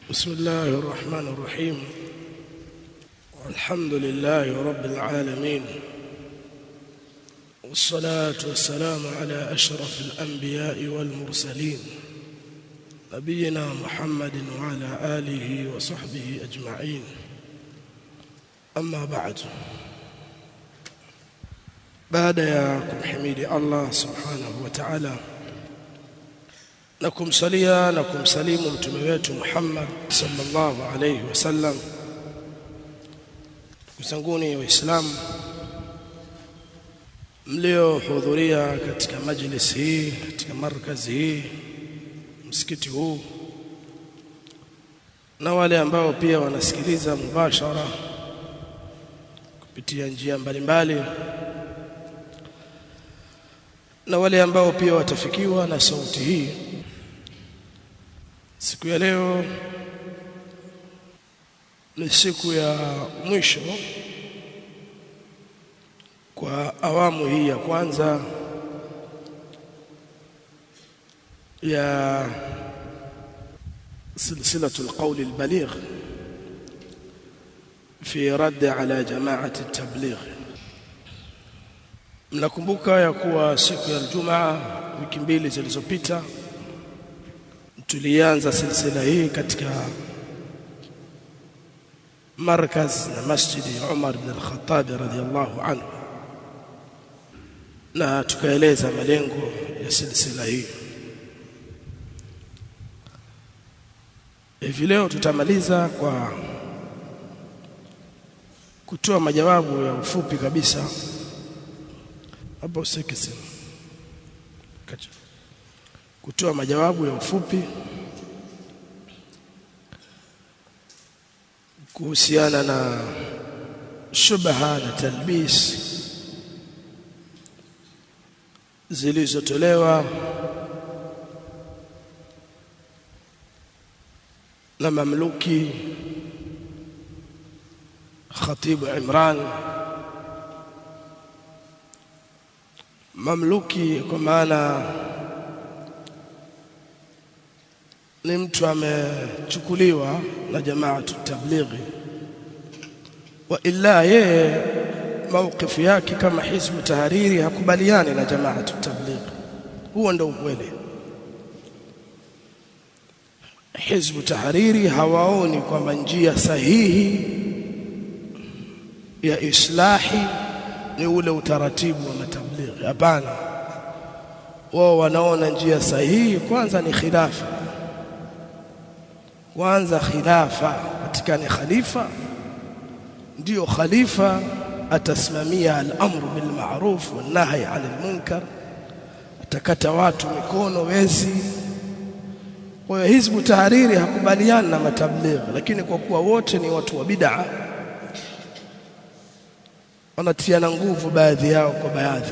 بسم الله الرحمن الرحيم والحمد لله رب العالمين والصلاة والسلام على أشرف الأنبياء والمرسلين نبينا محمد وعلى آله وصحبه أجمعين أما بعد بعد حميد الله سبحانه وتعالى نكم صليا نكم سليم mtume wetu Muhammad sallallahu alayhi wasallam. Kusanguni waislamu mliohudhuria katika majlis hii, katika markazi hii, msikiti huu, na wale ambao pia wanasikiliza mubashara kupitia njia mbalimbali, na wale ambao pia watafikiwa na sauti hii. Siku ya leo ni siku ya mwisho kwa awamu hii ya kwanza ya silsilatul qawl albaligh fi radd ala jama'at at-tabligh. Mnakumbuka ya kuwa siku ya Ijumaa wiki mbili zilizopita tulianza silsila hii katika markaz na masjidi Umar ibn al-Khattab radhiyallahu anhu, na tukaeleza malengo ya silsila hii. Hivi leo tutamaliza kwa kutoa majawabu ya ufupi kabisa hapo usikisi kutoa majawabu ya ufupi kuhusiana na shubha na talbis zilizotolewa na mamluki Khatib Imran. Mamluki kwa maana ni mtu amechukuliwa na jamaatu tablighi, wa illa yeye mawqifu yake kama hizbu tahariri hakubaliani na jamaatu tablighi. Huo ndio ukweli. Hizbu tahariri hawaoni kwamba njia sahihi ya islahi ni ule utaratibu wa matablighi. Hapana, wao wanaona njia sahihi kwanza ni khilafa. Kwanza khilafa, patikane khalifa, ndio khalifa atasimamia al-amru bil ma'ruf wan nahy 'anil munkar, atakata watu mikono wezi. Kwa hiyo hizbu tahariri hakubaliana na matablighi, lakini kwa kuwa wote ni watu wa bid'a wanatiana nguvu baadhi yao kwa baadhi.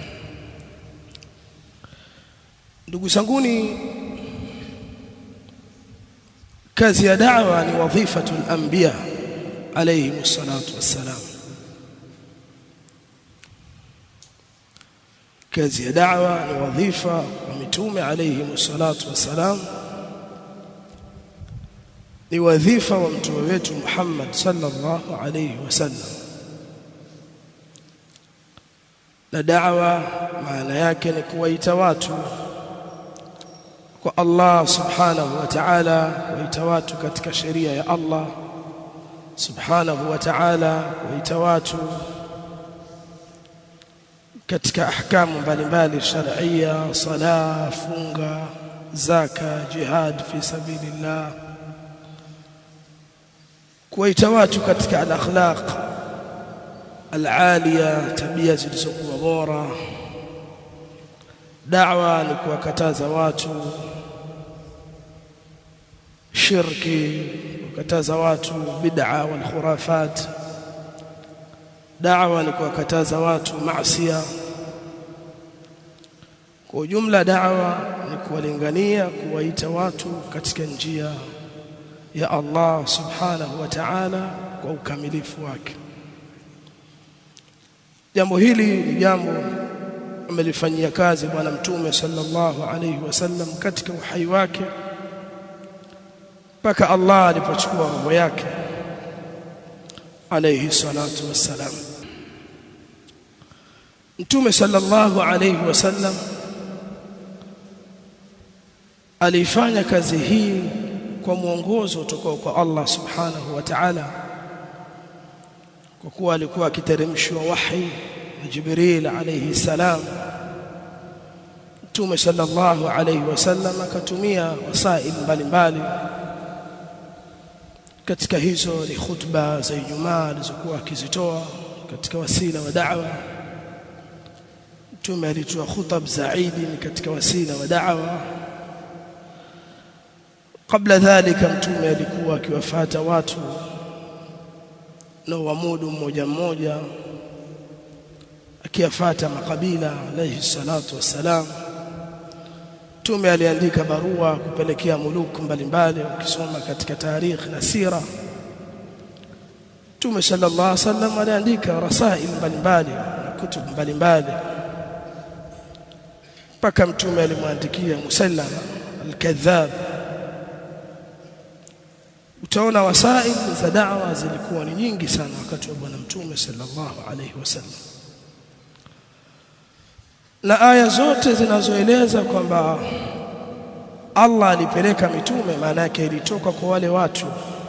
Ndugu zanguni, kazi ya da'wa ni wadhifatul anbiya alayhi salatu wassalam. Kazi ya da'wa ni wadhifa wa mitume alayhi salatu wassalam, ni wadhifa wa mtume wetu Muhammad sallallahu alayhi wasallam. Na da'wa maana yake ni kuwaita watu kwa Allah subhanahu wa ta'ala, kuwaita watu katika sheria ya Allah subhanahu wa ta'ala, kuwaita watu katika ahkamu mbalimbali shar'iyya, sala, funga, zaka, jihad fi sabilillah, kuwaita watu katika al-akhlaq al-aliya, tabia zilizokuwa bora. Da'wa ni kuwakataza watu shirki, kuwakataza watu bid'a wal khurafat. Da'wa ni kuwakataza watu maasiya. Kwa ujumla da'wa ni kuwalingania, kuwaita watu katika njia ya Allah subhanahu wa ta'ala kwa ukamilifu wake. Jambo hili ni jambo amelifanyia kazi bwana mtume sallallahu alayhi wasallam katika uhai wake, mpaka Allah alipochukua roho yake alayhi salatu wassalam. Mtume sallallahu alayhi wasallam alifanya kazi hii kwa mwongozo kutoka kwa Allah subhanahu wa ta'ala, kwa kuwa alikuwa akiteremshwa wahi na Jibril alayhi salam. Mtume sallallahu alayhi wasallam akatumia wasail mbalimbali. Katika hizo ni khutba za Ijumaa alizokuwa akizitoa katika wasila wa da'wa. Mtume alitoa khutba za Eid ni katika wasila wa da'wa. Kabla dhalika mtume alikuwa akiwafuata watu na uamudu mmoja mmoja, akiyafuata makabila alayhi salatu wassalam. Mtume aliandika barua kupelekea muluku mbalimbali. Ukisoma katika tarikh na sira, Mtume sallallahu alaihi wasallam aliandika rasail mbalimbali na kutub mbalimbali, mpaka mtume alimwandikia Musallama al-Kadhab. Utaona wasail za da'wa zilikuwa ni nyingi sana wakati wa bwana mtume sallallahu alaihi wasallam, na aya zote zinazoeleza kwamba Allah alipeleka mitume, maana yake ilitoka kwa wale watu.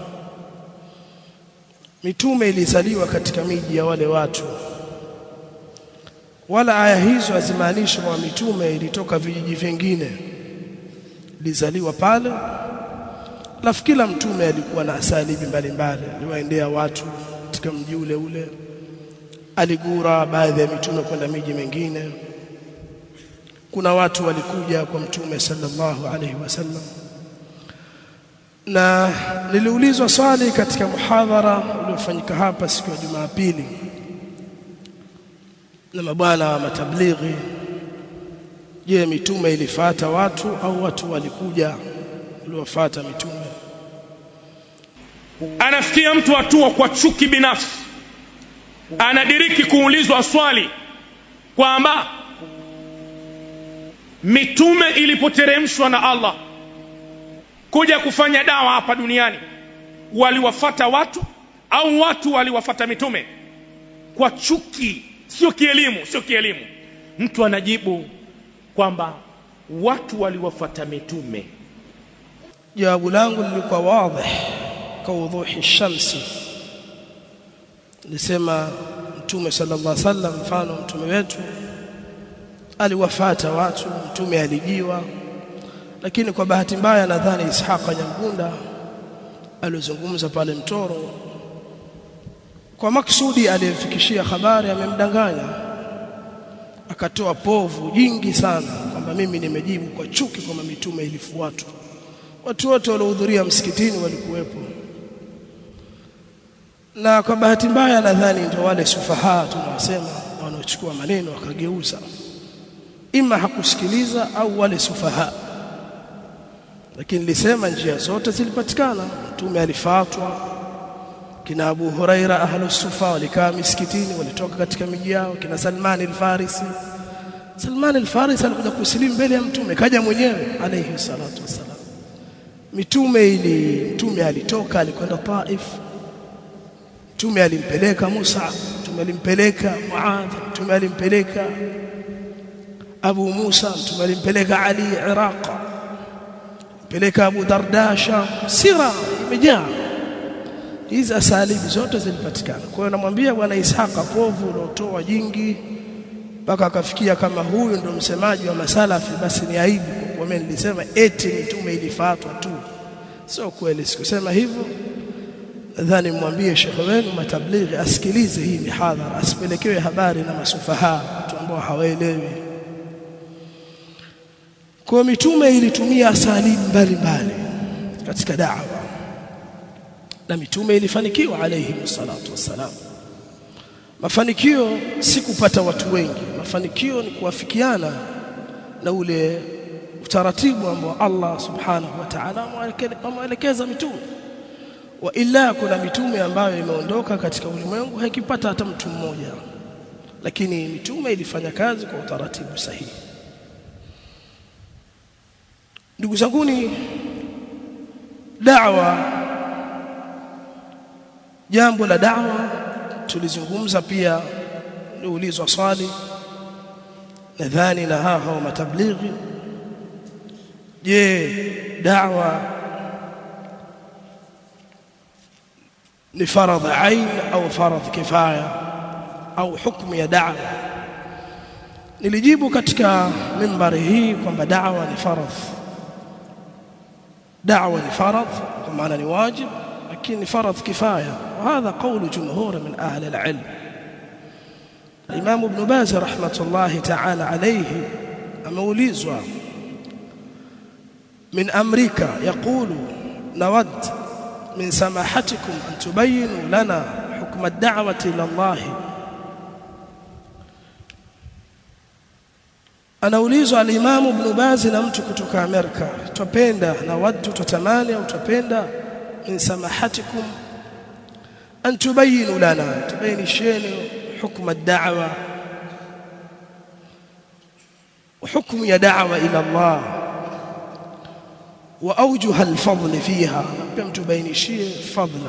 Mitume ilizaliwa katika miji ya wale watu, wala aya hizo hazimaanishi kwamba mitume ilitoka vijiji vingine. Ilizaliwa pale, alafu kila mtume alikuwa na asalibi mbalimbali, aliwaendea watu katika mji ule ule. Aligura baadhi ya mitume kwenda miji mingine. Kuna watu walikuja kwa mtume sallallahu alaihi wasallam, na niliulizwa swali katika muhadhara uliofanyika hapa siku ya Jumapili na mabwana wa matablighi, je, mitume ilifuata watu au watu walikuja waliofuata mitume? Anafikia mtu hatua kwa chuki binafsi, anadiriki kuulizwa swali kwamba mitume ilipoteremshwa na Allah kuja kufanya dawa hapa duniani, waliwafuata watu au watu waliwafuata mitume? Kwa chuki, sio kielimu. Mtu anajibu kwamba watu waliwafuata mitume. Jawabu langu lilikuwa wazi kawuduhi shamsi. Nilisema mtume sallallahu alaihi wasallam, mfano mtume wetu aliwafuata watu, mtume alijiwa. Lakini kwa bahati mbaya nadhani Ishaqa Nyangunda alizungumza pale Mtoro, kwa maksudi aliyefikishia habari amemdanganya, akatoa povu jingi sana kwamba mimi nimejibu kwa chuki kwamba mitume ilifuatwa. Watu wote waliohudhuria msikitini walikuwepo, na kwa bahati mbaya nadhani ndio wale sufaha tunawasema wanaochukua maneno wakageuza, ima hakusikiliza au wale sufaha. Lakini nilisema njia zote zilipatikana. Mtume alifuatwa, kina Abu Huraira ahlus sufa walikaa misikitini, walitoka katika miji yao. Kina Salman al-Farisi alikuja kusilimu mbele ya mtume, kaja mwenyewe alayhi salatu wasalam. Mtume alitoka, alikwenda Taif. Mtume alimpeleka Musa, mtume alimpeleka Muadh, mtume alimpeleka Abu Musa, mtume alimpeleka Ali Iraq, peleka Abu Darda Sham. Sira imejaa hizi asalibi zote zilipatikana. Kwa hiyo namwambia bwana Ishaqa, povu ulotoa jingi mpaka akafikia kama huyu ndo msemaji wa masalafi, basi ni aibu. Kwa mimi nilisema eti mitume ilifuatwa tu, sio kweli, sikusema hivyo. Nadhani mwambie shekhe wenu matablighi asikilize hii mihadhara, asipelekewe habari na masufaha, watu ambao hawaelewi. Kwa mitume ilitumia asalibi mbalimbali katika da'wa, na mitume ilifanikiwa alayhi salatu wassalam. Mafanikio si kupata watu wengi, mafanikio ni kuafikiana na ule utaratibu ambao Allah subhanahu wa ta'ala ameelekeza mitume. Wa illa kuna mitume ambayo imeondoka katika ulimwengu haikipata hata mtu mmoja, lakini mitume ilifanya kazi kwa utaratibu sahihi. Ndugu zangu, da'wa, jambo la da'wa tulizungumza pia, niulizwa swali nadhani na hao matablighi, je, da'wa ni faradh ain au faradh kifaya au hukumu ya da'wa? Nilijibu katika mimbari hii kwamba da'wa ni faradh. Da'wa ni faradh kwa maana ni wajib, lakini faradh kifaya, وهذا قول جمهور من أهل العلم. الإمام ابن باز رحمة الله تعالى عليه أموليزوا من أمريكا يقول: نود من سماحتكم أن تبينوا لنا حكم الدعوة إلى الله. anaulizwa al-Imam Ibn Baz na mtu kutoka Amerika, tupenda na watu tutamani au tupenda min samahatikum an tubayinu lana, tubainisheni hukumu ad-da'wa wa hukumu ya da'wa ila Allah wa awjuh al-fadl fiha, pia tubainishie fadla.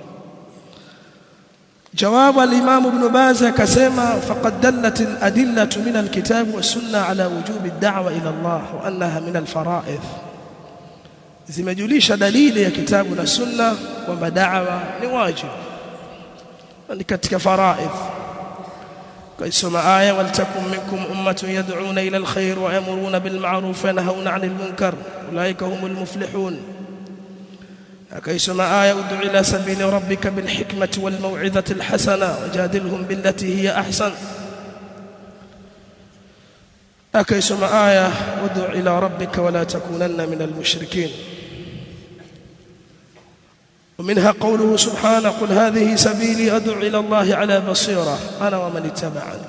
جواب الإمام ابن باز كسما: فقد دلت الأدلة من الكتاب والسنة على وجوب الدعوة إلى الله وأنها من الفرائض. zimejulisha dalili ya kitabu na sunna kwamba da'wa ni wajib, ni katika faraidh. kaisoma aya: waltakum minkum ummatun yad'una ila alkhair wa yamuruna bil ma'ruf wa yanhauna 'anil munkar ulaika humul muflihun. akaisoma aya: ud'u ila sabili rabbika bil hikmati wal maw'izati al hasana wajadilhum billati hiya ahsan. akaisoma aya: ud'u ila rabbika wa la takunanna minal mushrikeen. ومنها قوله سبحانه: قل هذه سبيلي أدعو إلى الله على بصيرة أنا ومن اتبعني.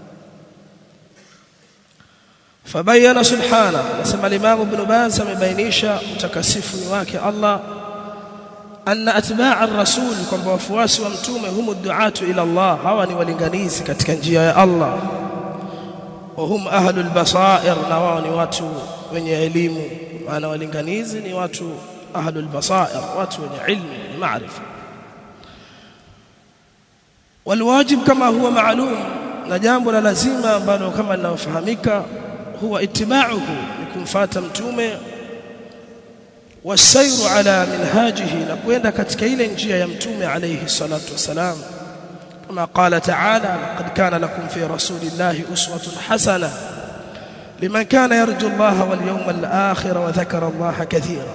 فبين سبحانه، نسمى الإمام ابن باز مبينيشا متكسف واكي الله، أن أتباع الرسول كما وفواس ومتومه هم الدعاة إلى الله، هواني ولنغانيز كتكنجيا يا الله، وهم أهل البصائر، نواني واتو wenye elimu. maana walinganizi ni watu ahlul basair, watu wenye ilmu na maarifa. والواجب كما هو معلوم، na jambo la lazima ambalo kama linafahamika, huwa itibauhu, ni kumfuata mtume, wasairu ala minhajihi, na kwenda katika ile njia ya mtume alayhi salatu wasalam. kama qala ta'ala: laqad kana lakum fi rasulillahi uswatun hasana liman kana yarju Allaha wal yawmal akhir wa dhakara Allaha kathira.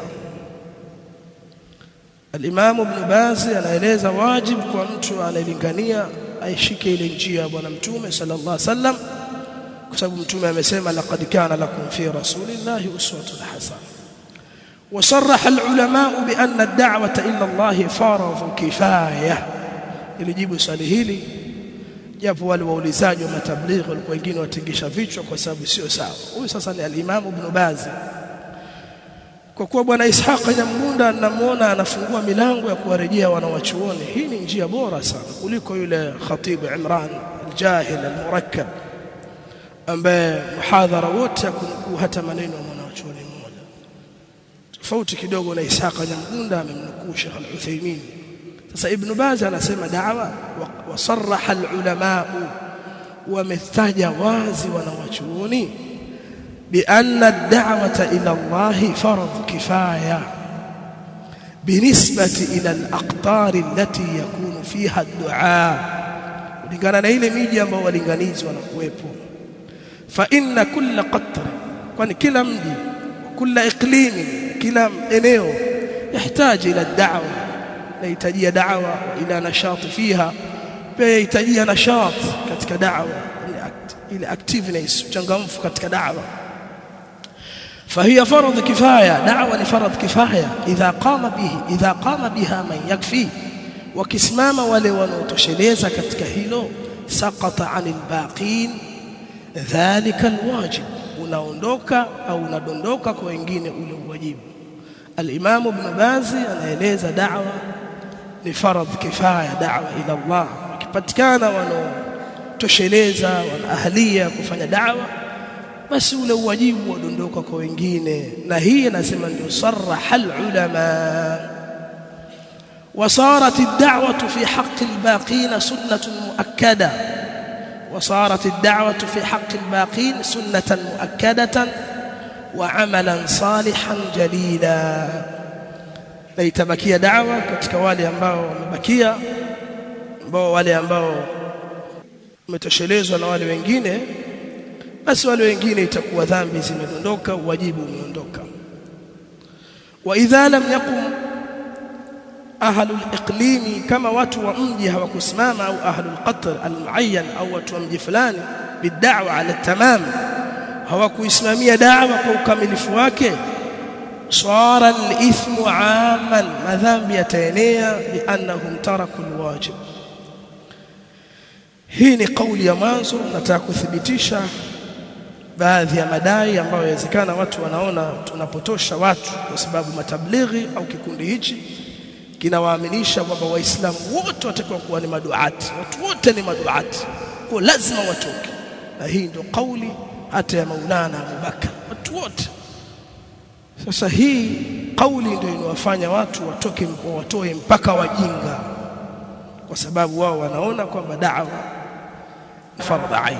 Al-Imam Ibn Baz anaeleza wajib kwa mtu anayelingania aishike ile njia ya bwana mtume sallallahu alaihi wasallam, kwa sababu mtume amesema: laqad kana lakum fi rasulillahi uswatun hasana. وصرح العلماء بأن الدعوة إلى الله فرض كفاية. ilijibu swali hili, japo wale waulizaji wa matablighi walikuwa wengine watingisha vichwa kwa sababu sio sawa. Huyu sasa ni al-Imam Ibn Baz. Kwa kuwa bwana Ishaq Nyamgunda namuona anafungua milango ya kuwarejea wanawachuoni, hii ni njia bora sana kuliko yule Khatib Imran al-Jahil al-Murakkab ambaye muhadhara wote hakunukuu hata maneno ya mwanachuoni mmoja. Tofauti kidogo na Ishaq Nyamgunda amemnukuu Sheikh Al-Uthaymeen. sasa Ibn Baz anasema da'wa wa sarraha al-ulama, wametaja wazi wanawachuoni بأن الدعوة إلى الله فرض كفاية بالنسبة إلى الأقطار التي يكون فيها الدعاء. kulingana na ile miji ambayo walinganizi wanakuwepo. فإن كل قطر, kwani kila mji, kila iklimi, kila eneo يحتاج إلى الدعوة, يحتاج دعوة إلى نشاط فيها, pia يحتاج نشاط katika da'wa, ile activeness, changamfu katika da'wa. فهي فرض كفاية، دعوة لفرض كفاية إذا قام بها من يكفي. وكسمام wale wanaotosheleza katika hilo, saqata 'anil baqin dhalika alwajib, unaondoka au unadondoka kwa wengine ule wajibu. Al-Imam Ibn Baz anaeleza da'wa ni faradh kifaya, da'wa ila Allah. Ukipatikana wanaotosheleza, wana ahliya kufanya da'wa, basi ule wajibu wadondoka kwa wengine. Na hii nasema ndio sarraha ulama. وصارت الدعوة في حق الباقين سنة مؤكدة وصارت الدعوة في حق الباقين سنة مؤكدة وعملا صالحا جليلا. ليتبكي دعوة katika wale ambao wamebakia, ambao wale ambao umetoshelezwa na wale wengine, basi wale wengine itakuwa dhambi zimedondoka, wajibu umeondoka. Wa idha lam yaqum ahlul iqlimi, kama watu wa mji hawakusimama, au ahlul qatr almuayyan, au watu wa mji fulani, bid'awa ala tamam, hawakuisimamia da'wa kwa ukamilifu wake, swara al-ithmu 'amman, madhambi yataenea, li'annahum taraku al-wajib. Hii ni kauli ya mwanzo. Nataka kuthibitisha baadhi ya madai ambayo yawezekana watu wanaona tunapotosha watu kwa sababu matablighi au kikundi hichi kinawaaminisha kwamba waislamu wote watakuwa kuwa ni maduati, watu wote ni maduati, kwa lazima watoke. Na hii ndio kauli hata ya Maulana Abubakar, watu wote. Sasa hii kauli ndio inawafanya watu watoe mpaka wajinga, kwa sababu wao wanaona kwamba da'wa ni fardhu ain.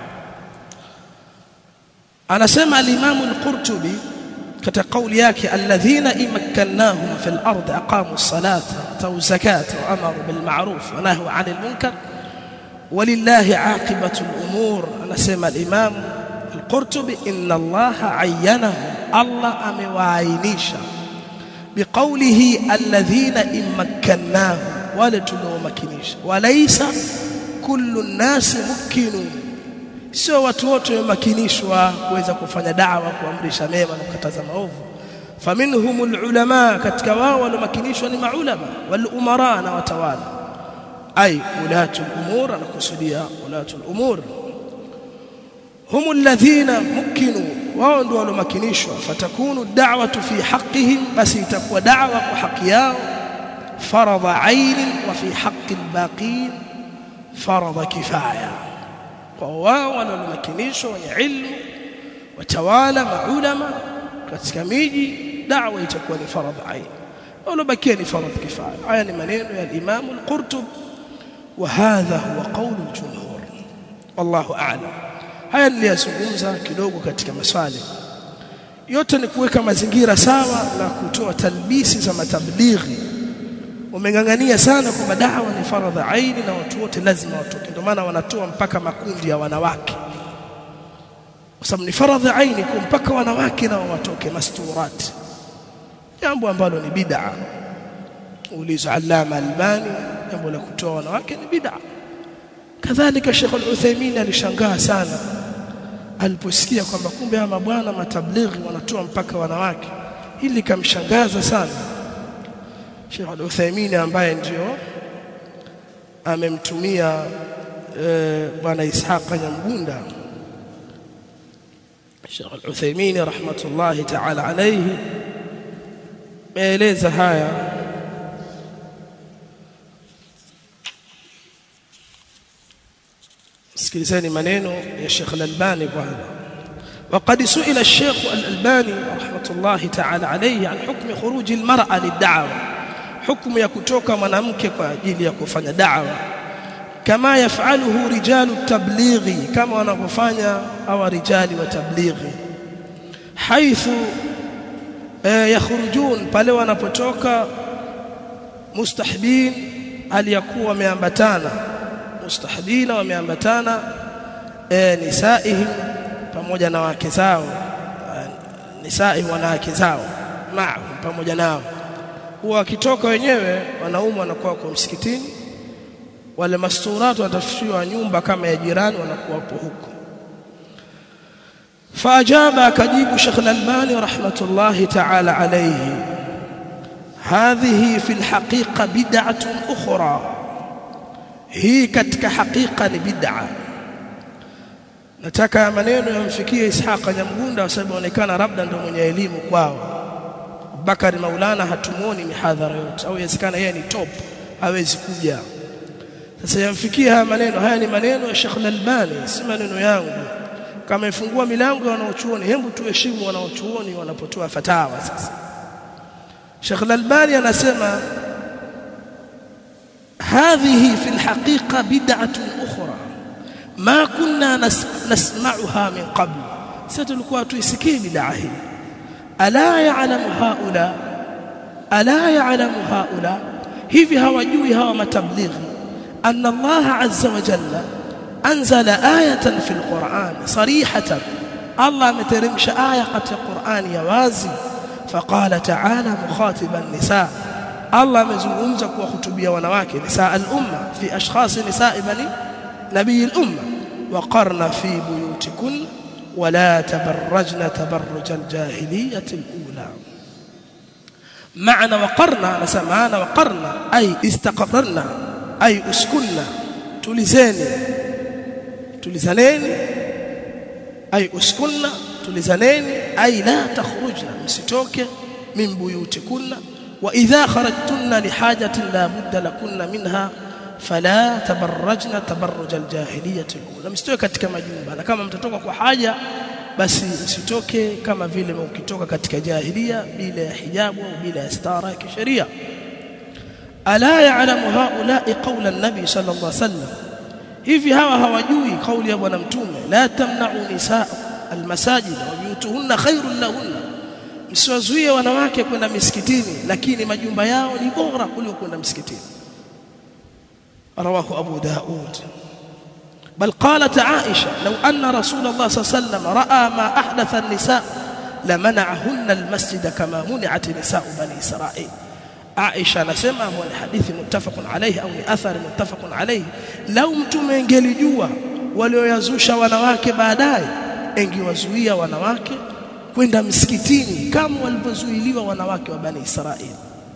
Anasema al-Imam al-Qurtubi katika kauli yake, alladhina imakkannahum fil ardi aqamu as-salata wa zakata wa amaru bil ma'ruf wa nahaw 'anil munkar walillahi 'aqibatu al-umur. Anasema al-Imam al-Qurtubi, inna Allaha 'ayyanahum, Allah amewaainisha, biqawlihi alladhina imakkannahum, wale tuliomakinisha, walaysa kullu an-nas mukkinun, sio watu wote wamakinishwa kuweza kufanya da'wa, kuamrisha mema na kukataza maovu. Faminhumul ulama, katika wao walomakinishwa ni maulama, wal umara, na watawala, ay ulatul umur, anakusudia ulatul umur, humul ladhina mukinu, wao ndio walomakinishwa. Fatakunu da'watu fi haqqihim, basi itakuwa da'wa kwa haki yao faradha ain, wa fi haqqi al-baqin faradha kifaya. Kwa wao wanaomakinishwa wenye ilmu, watawala, maulama katika miji, da'wa itakuwa ni faradhi ain, walobakia ni faradhi kifaya. Haya ni maneno ya Imam al-Qurtubi, wa hadha huwa qawlu al-jumhur, wallahu a'lam. Haya niliyazungumza kidogo katika maswali yote, ni kuweka mazingira sawa na kutoa talbisi za matablighi. Wamengangania sana kwamba da'wa ni faradhi aini na watu wote lazima watoke, ndio maana wanatoa mpaka makundi ya wanawake, kwa sababu ni faradhi aini kwa mpaka wanawake nao watoke masturat, jambo ambalo ni bid'a. Ulizo Allama Albani, jambo la kutoa wanawake ni bid'a. Kadhalika Sheikh Al-Uthaymeen alishangaa sana aliposikia kwamba kumbe hawa mabwana matablighi wanatoa mpaka wanawake. Hili kamshangaza sana Sheikh Al-Uthaymeen, ambaye ndio amemtumia bwana Ishaq Nyamgunda. Sheikh Al-Uthaymeen rahmatullahi ta'ala alayhi meeleza haya. Sikilizeni maneno ya Sheikh Al-Albani kwanza. وقد سئل الشيخ الألباني رحمة الله تعالى عليه عن حكم خروج المرأة للدعوة، حكم يكتوك منامك فاجيل يكفanya دعوة كما يفعله رجال التبليغ، كما wanapofanya au rijali wa tablighi، حيث يخرجون pale wanapotoka mustahbin, aliyakuwa wameambatana mustahbina, wameambatana nisaihim, pamoja na wake zao, nisai wanawake zao, ma'ahum, pamoja nao. Huwa wakitoka wenyewe wanaume wanakuwa kwa msikitini, wale masturatu watafutiwa nyumba kama ya jirani, wanakuwa hapo huko. Faajaba, akajibu Sheikh Al-Albani rahmatullahi ta'ala alayhi, hadhihi fi al-haqiqa bid'atun ukhra, hii katika hakika ni bid'a. Nataka maneno yamfikie Ishaq Nyamgunda, kwa sababu inaonekana labda ndio mwenye elimu kwao. Bakari Maulana hatumuoni mihadhara yote, au inawezekana yeye ni top, hawezi kuja. Sasa yamfikie haya maneno, haya ni maneno ya Sheikh Al-Albani, si maneno yangu. kama ifungua milango ya wanaochuoni, hebu tuheshimu wanaochuoni wanapotoa fatawa. Sasa Sheikh Al-Albani anasema hadhihi fi al-haqiqa bid'atun ukhra ma kunna nasma'uha min qabl. Sasa tulikuwa tuisikie bid'a hii. Ala ya'lamu haula hivi hawajui hawa matablighi anna Allah azza wa jalla anzala ayatan fi al-Qur'an sarihatan, Allah ameteremsha aya katika Qur'ani ya wazi. Faqala ta'ala mukhatiban nisa, Allah amezungumza kuwahutubia wanawake nisa al-umma fi ashkhas nisa bani nabii al-umma, waqarna fi buyutikun wala tabarrajna tabarruj al-jahiliyyah al-ula. معنى وقرنا نسمعنا وقرنا أي استقررنا أي أسكننا تلزانين أي أسكننا تلزانين أي لا تخرجنا مسيتوك من بيوتكن، وإذا خرجتن لحاجة لا بد لكن منها فلا تبرجنا تبرج الجاهلية الأولى. مسيتوك katika majumba, na kama mtatoka kwa haja basi msitoke kama vile mkitoka katika jahiliya bila ya hijabu au bila ya stara ya kisheria. Ala ya'lamu haula'i qawla an-nabi sallallahu alayhi wasallam, hivi hawa hawajui kauli ya bwana mtume, la tamna'u nisaa al-masajid wa buyutuhunna khairun lahunna, msiwazuie wanawake kwenda misikitini lakini majumba yao ni bora kuliko kwenda misikitini. Rawahu Abu Daud. بل قالت عائشة لو أن رسول الله صلى الله عليه وسلم رأى ما أحدث النساء لمنعهن المسجد كما منعت نساء بني إسرائيل. عائشة نسمع هو الحديث متفق عليه أو أثر متفق عليه، لو mtume angelijua walioyazusha wanawake baadaye angewazuia wanawake kwenda msikitini kama walivyozuiliwa wanawake wa bani Israeli.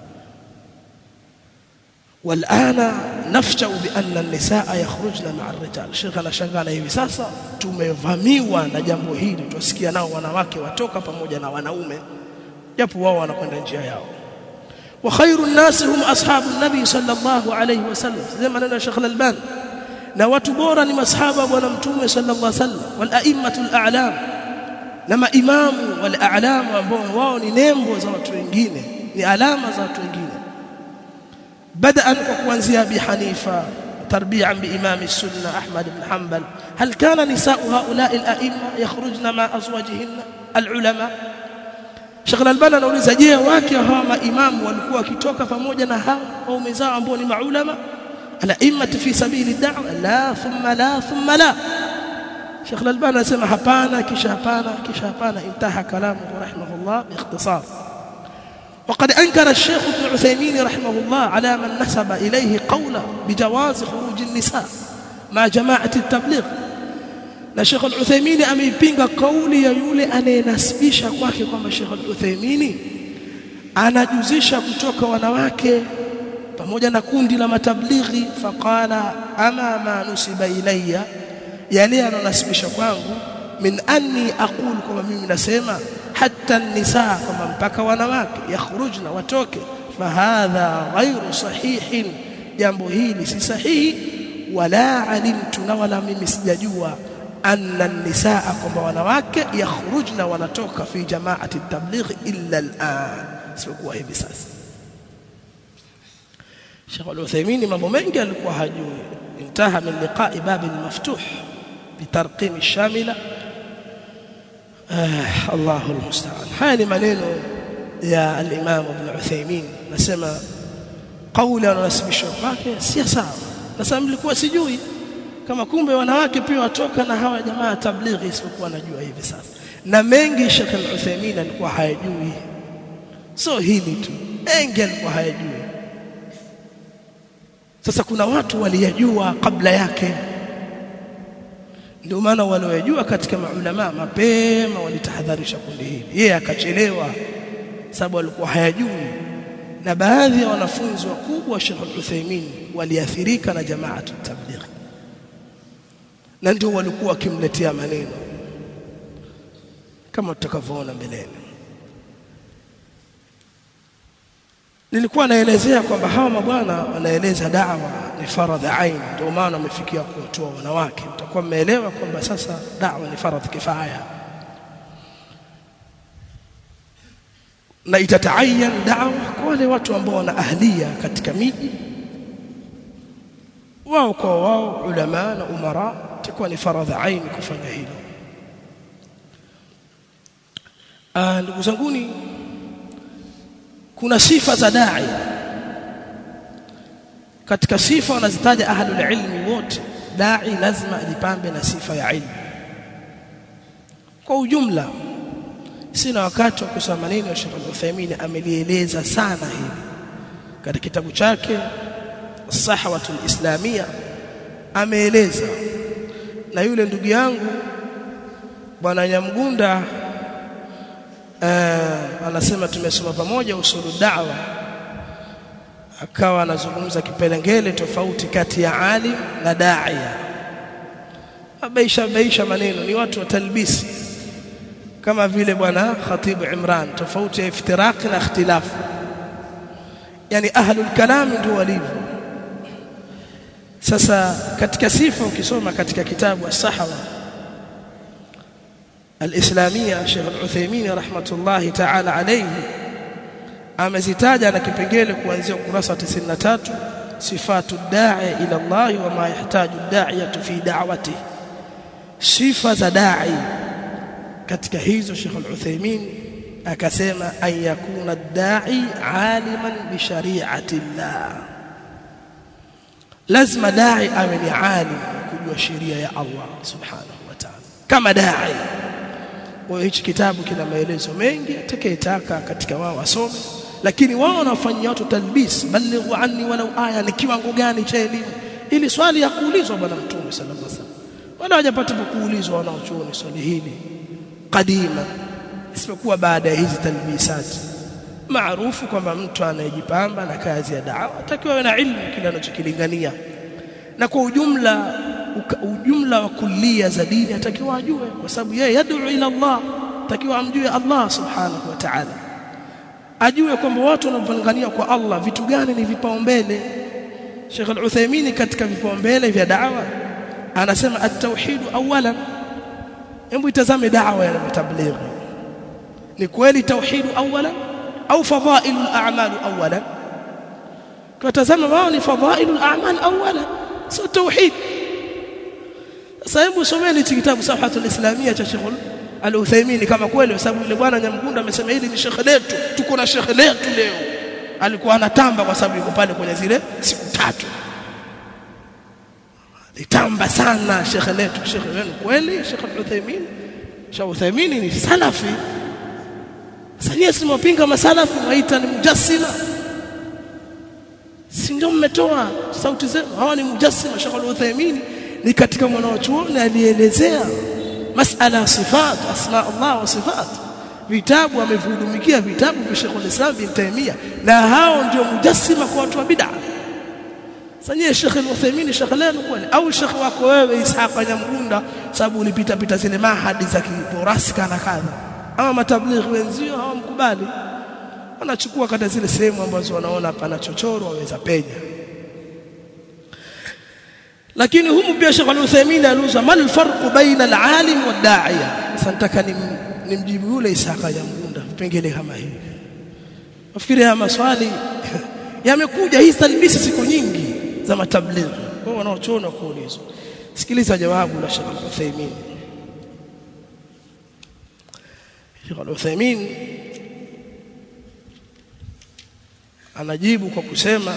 والآن نفجأ بأن النساء يخرجن مع الرجال. Sheikh anashangaa hivi sasa tumevamiwa na jambo hili, tusikia nao wanawake watoka pamoja na wanaume japo wao wanakwenda njia yao. Wa khairun nas hum ashabun nabi sallallahu alayhi wasallam, sema neno Sheikh Al-Albani, na watu bora ni masahaba bwana mtume sallallahu alayhi wasallam. Wal a'immatul a'lam, na maimamu wal a'lam ambao wao ni nembo za watu wengine, ni alama za watu wengine. بدءا kuanzia Abi Hanifa تربيعا بإمام السنة أحمد بن حنبل. هل كان نساء هؤلاء الأئمة يخرجن مع أزواجهن العلماء؟ Sheikh Al-Albani anauliza, je, wake hawa maimamu walikuwa kitoka pamoja na hao waume zao ambao ni maulama al-a'imma fi sabili ad-da'wa? La thumma la thumma la. Sheikh Al-Albani anasema hapana kisha hapana kisha hapana. Intaha kalamu rahimahullah biikhtisar. وقد أنكر الشيخ ابن عثيمين رحمه الله على من نسب إليه قوله بجواز خروج النساء مع جماعة التبليغ. na Sheikh Al-Uthaymeen ameipinga kauli ya yule anayenasibisha kwake kwamba Sheikh Al-Uthaymeen anajuzisha kutoka wanawake pamoja na kundi la matablighi. Faqala ama ma nusiba ilayya, yale ananasibisha kwangu, min anni aqul, kama mimi nasema hatta an-nisaa, kama mpaka wanawake yakhrujna watoke, fahadha ghairu sahihin, jambo hili si sahihi. Wala alimtu, na wala mimi sijajua, anna an-nisaa, kwamba wanawake yakhrujna wanatoka fi jamaati at-tabligh illa al-an, sikuwa hivi sasa. Sheikh Al-Uthaymeen mambo mengi alikuwa hajui. Intaha min liqa'i bab al-maftuh bitarqim ash-shamila. Allahu al-musta'an. Haya ni maneno ya al-Imam Ibn Uthaymeen, nasema kauli anasibisha kwake si sawa. Nasema nilikuwa sijui kama kumbe wanawake pia watoka na hawa jamaa tablighi, isipokuwa najua hivi sasa. Na mengi Sheikh Al-Uthaymeen alikuwa hayajui, so hili tu mengi alikuwa hayajui. Sasa kuna watu waliyajua kabla yake, ndio maana waliojua katika maulama mapema walitahadharisha kundi hili. Yeye akachelewa sababu alikuwa hayajui, na baadhi ya wanafunzi wakubwa wa Sheikh Al-Uthaymeen waliathirika na jamaatu tabligh, na ndio walikuwa wakimletea maneno kama tutakavyoona mbeleni. Nilikuwa naelezea kwamba hawa mabwana wanaeleza da'wa ni faradhi ain, ndio maana amefikia kuwatoa wanawake. Mtakuwa mmeelewa kwamba sasa da'wa ni faradhi kifaya, na itataayan da'wa kwa wale watu ambao wana ahlia katika miji wao kwa wao, ulama na umara, itakuwa ni faradhi ain kufanya hilo. Ndugu zanguni, kuna sifa za dai. Katika sifa wanazitaja ahlul ilmi wote, dai lazima ajipambe na sifa ya ilmu. Kwa ujumla, sina wakati wa kusema maneno ya Sheikh Al-Uthaymeen, amelieleza sana hili katika kitabu chake As-Sahwatul Islamiyya, ameeleza. Na yule ndugu yangu bwana Nyamgunda anasema tumesoma pamoja usulu da'wa, akawa anazungumza kipelengele tofauti kati ya alim na da'iya. Abaisha maneno, ni watu wa talbisi, kama vile bwana Khatib Imran, tofauti ya iftiraq na ikhtilaf. Yani ahlul kalam ndio walivyo. Sasa katika sifa ukisoma katika kitabu As-Sahwa Al-Islamiyya, Sheikh Al-Uthaymeen rahmatullahi ta'ala alayhi amezitaja na kipengele kuanzia ukurasa 93, sifatu da'i ila Allah wa ma yahtaju ad-da'iyatu fi da'watihi. Sifa za da'i katika hizo Sheikh Al-Uthaymeen akasema an yakuna ad-da'i aliman bi shari'ati Allah, lazima da'i awe ni alim kujua sheria ya Allah subhanahu wa ta'ala kama da'i. Kwa hichi kitabu kina maelezo mengi, atakayetaka katika wao asome, lakini wao wanafanyia watu talbis, balighu anni walau aya. Ni kiwango gani cha elimu? Ili swali ya kuulizwa bwana Mtume sallallahu alaihi wasallam, wala hajapata kuulizwa wanaochuoni swali hili kadima, isipokuwa baada ya hizi talbisati. Maarufu kwamba mtu anayejipamba na kazi ya da'wa atakiwa na ilmu kile anachokilingania, na kwa ujumla wa kullia za dini atakiwa ajue, kwa sababu yeye yad'u ila Allah, atakiwa amjue Allah subhanahu wa ta'ala, ajue kwamba watu wanapolingania kwa Allah vitu gani ni vipaumbele. Sheikh Al-Uthaymeen katika vipaumbele vya da'wa anasema at-tauhid awalan. Hebu itazame da'wa ya tablighi, ni kweli tauhid awalan au fadhailul a'mal awalan? Kwa tazama wao ni fadhailul a'mal awalan, sio tauhid. Sasa hebu someni kitabu Sahwatul Islamiyya cha Sheikh Al-Uthaymeen kama kweli, kwa sababu yule bwana Nyamgunda amesema hili ni Sheikh letu, tuko na Sheikh letu leo. Alikuwa anatamba kwa sababu yuko pale kwenye zile siku 3, litamba sana Sheikh letu. Sheikh wenu kweli, Sheikh Al-Uthaymeen. Sheikh Al-Uthaymeen ni salafi. Sasa nyinyi simwapinga masalafi, waita ni mujassima, si ndio? Mmetoa sauti zenu, hawa ni mujassima. Sheikh Al-Uthaymeen ni katika mwanachuoni alielezea masala sifat, asma Allah wa sifat. Vitabu amevihudumikia vitabu vya Sheikh al-Islam bin Taymiyyah, na hao ndio mujassima kwa watu wa bid'a. Sasa nyie Sheikh Al-Uthaymeen Sheikh lenu kweli, au Sheikh wako wewe Ishaq Nyamgunda sababu ulipita zile mahadi za kiporasika na kadha, ama matablighi wenzio hawamkubali, wanachukua kata zile sehemu ambazo wanaona pana chochoro waweza penya. Lakini humu pia Sheikh Al-Uthaymeen aliuza mal farqu baina al-alim wad-da'iya. Sasa nataka nimjibu yule Ishaq Nyamgunda vipengele kama hivi. Nafikiri haya maswali yamekuja hii talbisi siku nyingi za matablighi, wao wanaochona kuulizwa. Sikiliza jawabu la Sheikh Al-Uthaymeen. Sheikh Al-Uthaymeen anajibu kwa kusema,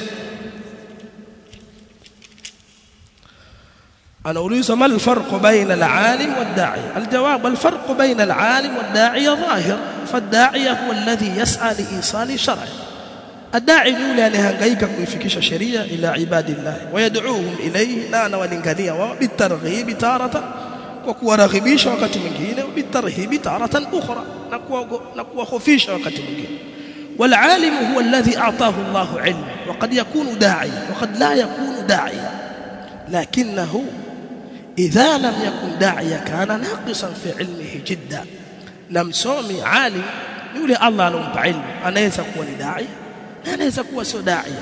anaulizwa mal farqu baina al-alim wad-da'iya. Al-jawab al-farqu baina al-alim wad-da'iya dhahir, fad-da'iya huwa alladhi yas'a li isali shar'i. Ad-da'i yule anahangaika kuifikisha sheria ila ibadillah wa yad'uuhum ilayhi, na anawalingania wao bitarghib taratan, kwa kuwaraghibisha wakati mwingine, bitarhib taratan ukhra, na kuwahofisha wakati mwingine. Wal-alim huwa alladhi a'tahu Allahu 'ilma wa qad yakunu da'iya wa qad la yakunu da'iya, lakinahu idha lam yakun da'iya kana naqisan fi ilmihi jiddan. Na msomi alim yule Allah alompa ilmu anaweza kuwa ni da'i na anaweza kuwa sio da'i,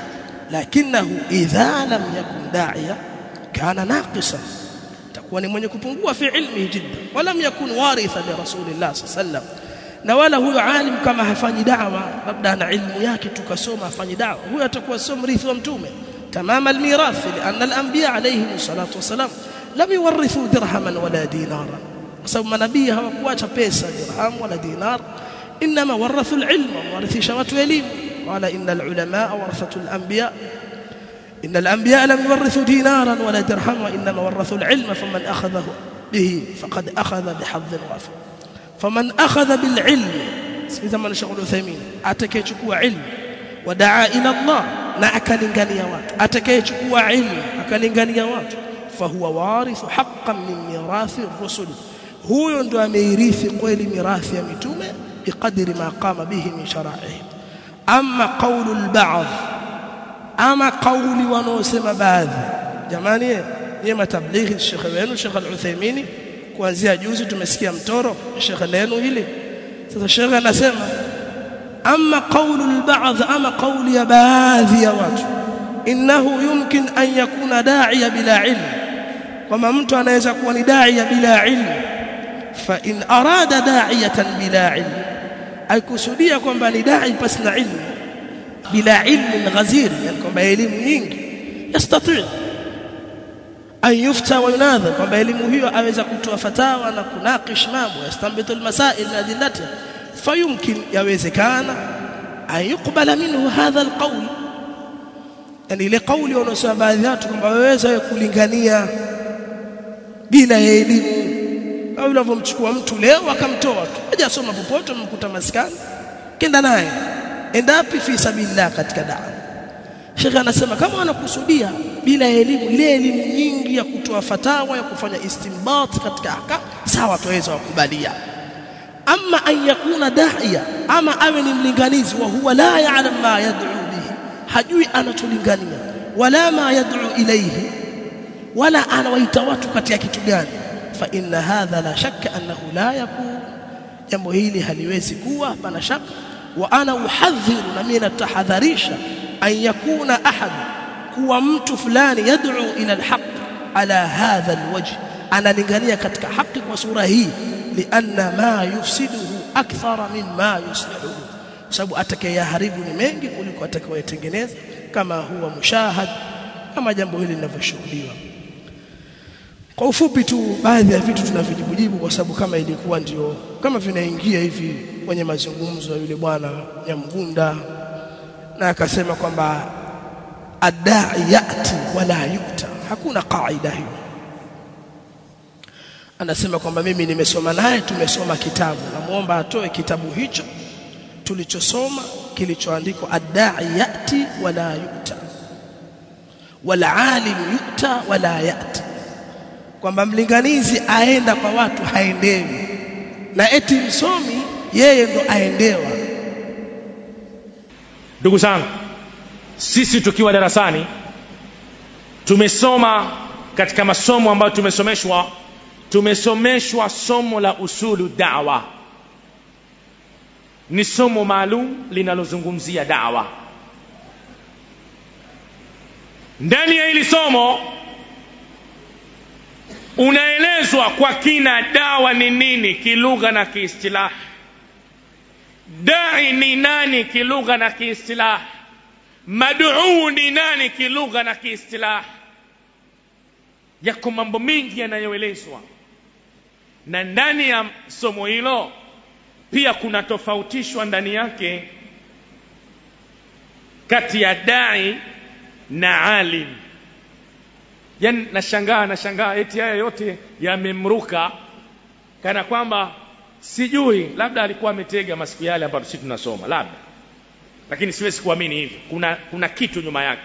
lakinahu idha lam yakun da'iya kana naqisan, takuwa ni mwenye kupungua fi ilmihi jiddan, wala yakun waritha li rasulillah sallallahu, na wala huyo alim kama hafanyi da'wa, labda ana ilmu yake tukasoma hafanyi da'wa, huyo atakuwa sio mrithi wa mtume tamam almirath, lianna alanbiya alayhi salatu wasalam lam yuwarithu dirhaman wala dinara, kwa sababu manabii hawakuacha pesa dirham wala dinar, inma warathu alilma, warithisha watu elimu. قال إن العلماء ورثة الأنبياء إن الأنبياء لم يورثوا دينارا ولا درهما وإنما ورثوا العلم فمن أخذه به فقد أخذ بحظ وافر. فمن أخذ بالعلم إذا ما نشغل ثمين أتكيشكوا علم ودعا إلى الله لا أكلنغانيا وات أتكيشكوا علم أكلنغانيا وات فهو وارث حقا من ميراث الرسل, هو ndo amerithi kweli mirathi ya mitume بقدر ما قام به من شرائعهم. أما قول البعض, أما قولي ونوسم بعض, jamani yema tablighi Sheikh wenu Sheikh Al-Uthaymeen kuanzia juzi tumesikia mtoro Sheikh lenu hili. Sasa Sheikh anasema amma qawlu al-ba'd, ama qawli ya baadhi ya watu, innahu yumkin an yakuna da'iya bila ilm, kama mtu anaweza kuwa ni da'iya bila ilm. Fa in arada da'iyatan bila ilm, aikusudia kwamba ni da'i pasina ilmu, bila ilmu ghazir, yani kwamba elimu nyingi, yastati an yufta wa yunadhir, kwamba elimu hiyo aweza kutoa fatawa na kunakish mambo, yastanbitu almasail min adillatiha, fayumkin, yawezekana an yuqbala minhu hadha alqawl, yani ile kauli wanaosema baadhi ya watu kwamba waweza kulingania bila elimu, au unavyomchukua mtu leo akamtoa tu hajasoma popote, umkuta maskani kenda naye endapi fi sabilillah katika da'wa. Sheikh anasema kama wanakusudia bila elimu, ile elimu nyingi ya kutoa fatawa, ya kufanya istinbat katika ahkam, sawa, tuweza kukubalia. Amma an yakuna da'iya, ama awe ni mlinganizi, wa huwa la ya'lam ma yad'u bihi, hajui anatulingania, wala ma yad'u ilayhi, wala anawaita watu katika kitu gani, fa inna hadha la shakka annahu la yakun, jambo hili haliwezi kuwa, hapana shaka. Wa ana uhadhiru, na mimi natahadharisha, an yakuna ahad, kuwa mtu fulani yad'u ila alhaq ala hadha alwajh, analingania katika haki kwa sura hii, lianna ma yufsiduhu akthara mimma yuslihu, sababu atakayeharibu ni mengi kuliko atakayetengeneza, kama huwa mushahad, kama jambo hili linavyoshuhudiwa. Kwa ufupi tu baadhi ya vitu tunavijibu, kwa sababu kama ilikuwa ndio kama vinaingia hivi kwenye mazungumzo ya yule bwana Nyamgunda, na akasema kwamba ad-da'i yati wala yuta, hakuna kaida hiyo. Anasema kwamba mimi nimesoma naye, tumesoma kitabu, namuomba atoe kitabu hicho tulichosoma kilichoandikwa ad-da'i yati wala yuta wal alim yuta wala yati, kwamba mlinganizi aenda kwa watu haendewi, na eti msomi yeye ndo aendewa. Ndugu zangu, sisi tukiwa darasani tumesoma katika masomo ambayo tumesomeshwa somo la usulu da'wa. Ni somo maalum linalozungumzia da'wa. Ndani ya hili somo unaelezwa kwa kina dawa ni nini kilugha na kiistilah, dai ni nani kilugha na kiistilah, mad'u ni nani kilugha na kiistilah. Yako mambo mengi yanayoelezwa, na ndani ya somo hilo pia kuna tofautishwa ndani yake kati ya dai na alim. Yani nashangaa eti haya yote yamemruka kana kwamba sijui, labda alikuwa ametega masiku yale ambapo sisi tunasoma labda, lakini siwezi kuamini hivi, kuna kitu nyuma yake.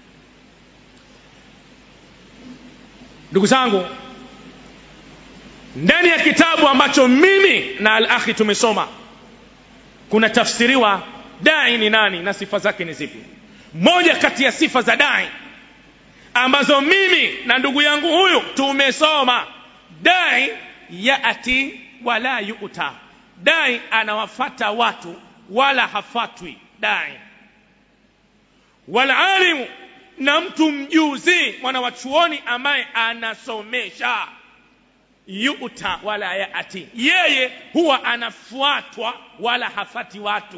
Ndugu zangu, ndani ya kitabu ambacho mimi na al-akhi tumesoma kuna tafsiriwa dai ni nani na sifa zake ni zipi. Moja kati ya sifa za dai ambazo mimi na ndugu yangu huyu tumesoma, dai yaati wala yuta, dai anawafata watu wala hafatwi dai. Wal alimu na mtu mjuzi mwana wa chuoni ambaye anasomesha, yuta wala yaati, yeye huwa anafuatwa wala hafati watu.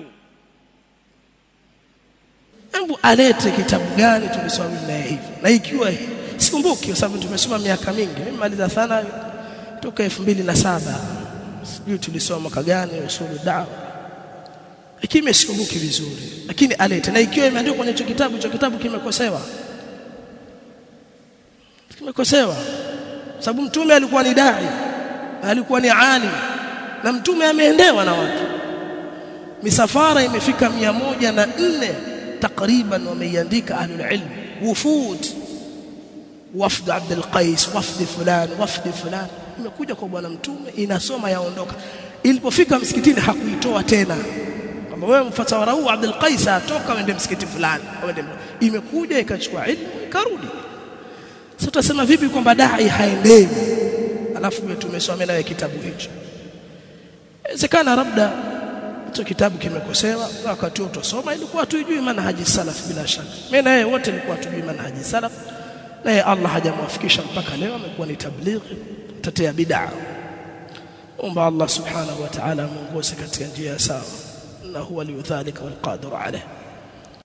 Hebu alete kitabu gani tulisoma naye hivi, na ikiwa sikumbuki kwa sababu tumesoma miaka mingi. Mimi maliza sana toka 2007, sijui tulisoma mwaka gani usulu dawa, lakini sikumbuki vizuri. Lakini alete, na ikiwa imeandikwa kwenye hicho kitabu kimekosewa, sababu mtume alikuwa ni dai, alikuwa ni alim, na mtume ameendewa na watu. Misafara imefika 104 takriban wameiandika ahlul ilm, wufud, wafd Abdul Qais, wafd fulan imekuja kwa bwana mtume, inasoma yaondoka. Ilipofika msikitini hakuitoa tena kwamba wewe mfatawara huu Abdul Qais atoka wende msikiti fulani, imekuja ikachukua ilmu ikarudi. Sasa tutasema vipi kwamba dai haendewi alafu tumesoma naye kitabu hicho? Inawezekana labda hicho kitabu kimekosewa, wakati utasoma ilikuwa tuijui manhaji salaf. Bila shaka mimi na yeye wote ilikuwa tujui manhaji salaf, na Allah hajamwafikisha mpaka leo amekuwa ni tablighi tetea bid'a. Omba Allah subhanahu wa ta'ala muongoze katika njia sawa, na huwa liudhalika wal qadir alayh.